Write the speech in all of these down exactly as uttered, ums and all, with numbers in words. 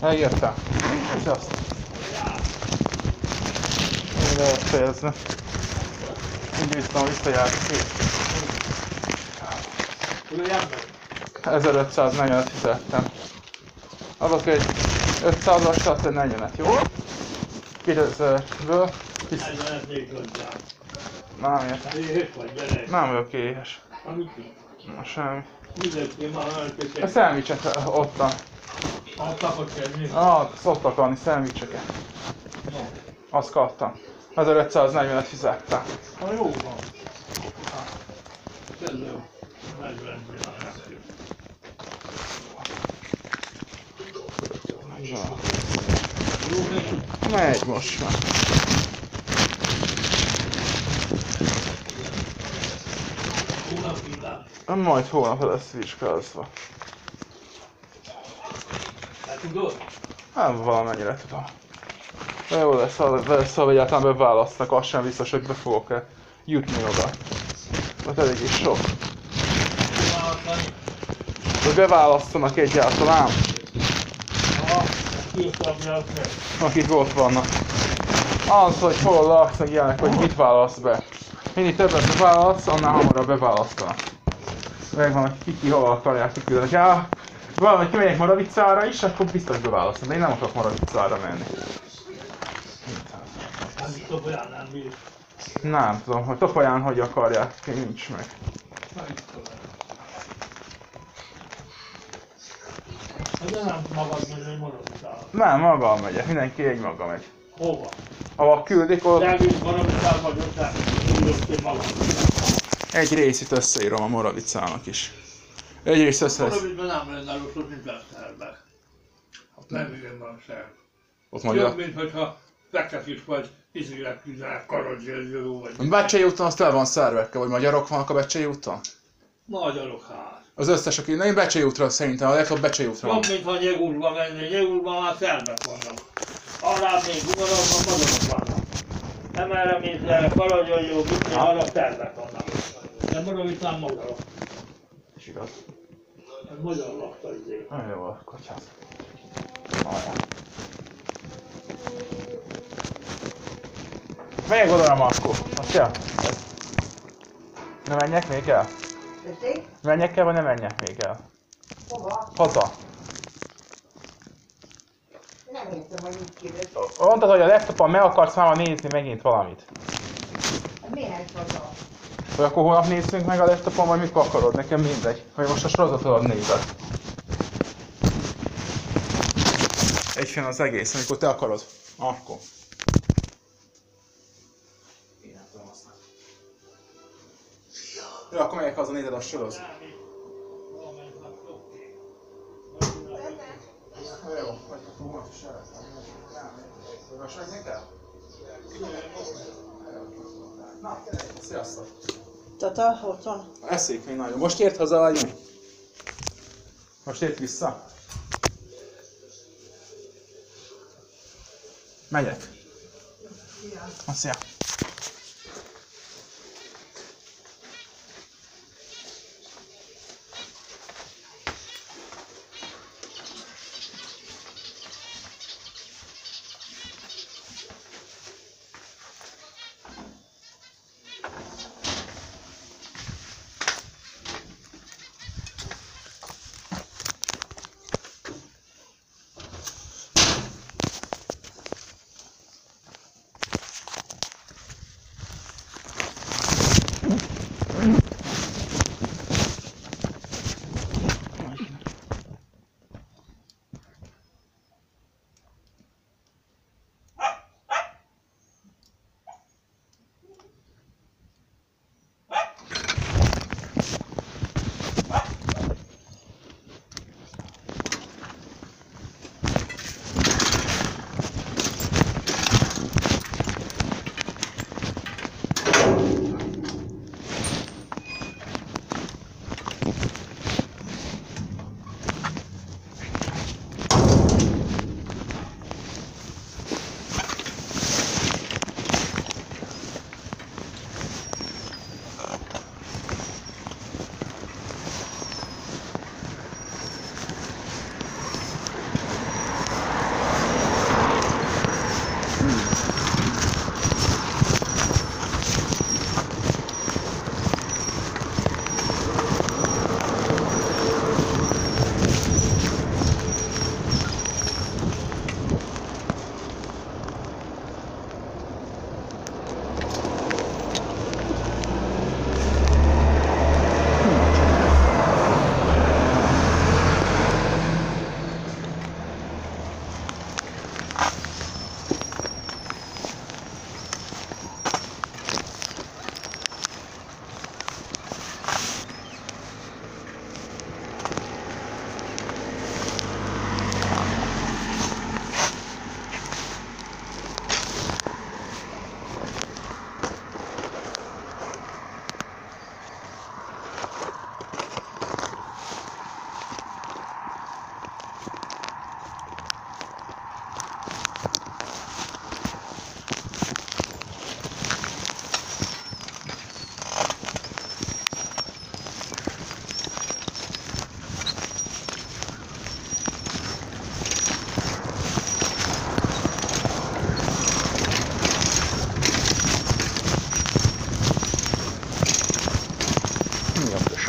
Megértem. És azt. Én lehet fejezni. Így biztos visszajárt szét. ezerötszáznegyvenet fizettem. Adok egy ötszázasat, egy negyvenet, jó? kétezerből. negyvenet még hozzá. Nem értem. Éhes vagy, gyere. Nem vagyok éhes. Amit így? Na semmi. Mindenki már elköszön. A szendvicsek ottan. A tapot kell mi? Ah, szoktak adni szendvicseket. Azt kaptam. ezerötszáznegyvenet fizettem. Ha jó van. Köszönöm. negyvenet csinálják. Jó neki? Megy most már. Hónap vidám. Majd holnap lesz vizsgázva. Hát tudod? Nem valamennyire tudom. De jó lesz, ha lesz, ha egyáltalán beválasztanak, az sem biztos, hogy be fogok-e jutni oda. Mert elég is sok. Választani? Hogy beválasztanak egyáltalán, Ha, kiutalják meg. akik ott vannak. Az, hogy hol laksz, meg ilyenek, hogy mit választ be. Minél többet beválasz, annál hamarabb beválasztanak. Megvan, hogy ki ki hol akarják kiküldeni. Ja, valahogy kimegyek Moravicára is, akkor biztos beválasztom, de én nem akarok Moravicára menni. Nem tudom, olyan nem bír. Nem tudom, hogy Topolyán hogy akarják, nincs meg. Nem tudom. De nem magad menni, hogy Moravicára. Nem, maga megyek, mindenki egy maga megy. Hova? Ahol küldik, ott Elvisz Moravicára vagy ott nem. Tudod, hogy magad. egy részét összeírom a Moravicának is. Egy rész össze lesz. Moravicban nem lenne rosszul, mint Veszterbe. Nem igen van sem. Ott Jobb, magyar. mint hogyha fektetés vagy, izélet küzdenek, karadzsérgyőró vagy. Becsei úton azt el van szervekkel, vagy magyarok vannak a Becsei úton? Magyarok hát. Az összes, aki... Na én Becsei útra szerintem, a legtöbb Becsei útra van. Jobb, mintha Nyegurba menni, Nyegurban már szerbek vannak. Arra még Ugarakban magyarok vannak. Nem erre, mint karadzsérgyőró, Bütni, arra szerbek vannak. De Moravicán magyarok. És igaz. Ez magyar lakta izé. Nagyon jó a kocsát. Ajá. Megyek oda akkor. Azt jel? Ne menjek még el? Tessék? Menjek el, vagy ne menjek még el? Hova? Haza. Nem értem, hogy mit kérdez. Mondtad, hogy a laptopon meg akarsz már nézni megint valamit. Miért haza? Vagy akkor holnap nézzünk meg a laptopon, vagy mikor akarod? Nekem mindegy. Vagy most a sorozatodat nézed. Egyfén az egész, amikor te akarod. Akkor. Én nem tudom használni. Jó, akkor megyek haza, nézed a sorozat. Jó, vagy akkor holnap is elvettem. Most menjünk el? Na, sziasztok! Tata, ott van? Eszik még nagyon. Most ért haza, vagy mi? Most ért vissza? Megyek. Na, szia. Mi a kös?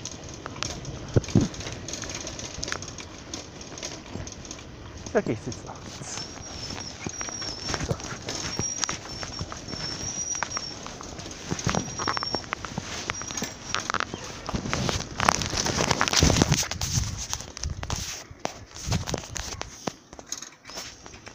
Ja kész cica.